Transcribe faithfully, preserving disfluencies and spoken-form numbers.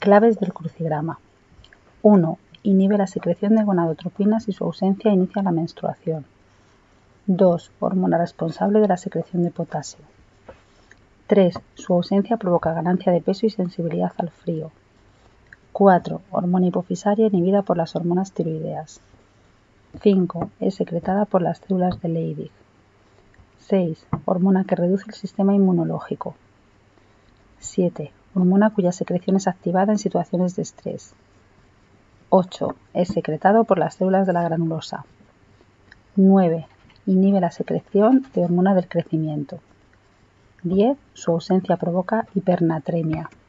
Claves del crucigrama. uno. Inhibe la secreción de gonadotropinas y su ausencia inicia la menstruación. dos. Hormona responsable de la secreción de potasio. tres. Su ausencia provoca ganancia de peso y sensibilidad al frío. cuatro. Hormona hipofisaria inhibida por las hormonas tiroideas. cinco. Es secretada por las células de Leydig. seis. Hormona que reduce el sistema inmunológico. siete. Hormona cuya secreción es activada en situaciones de estrés. ocho. Es secretado por las células de la granulosa. nueve. Inhibe la secreción de hormona del crecimiento. diez. Su ausencia provoca hipernatremia.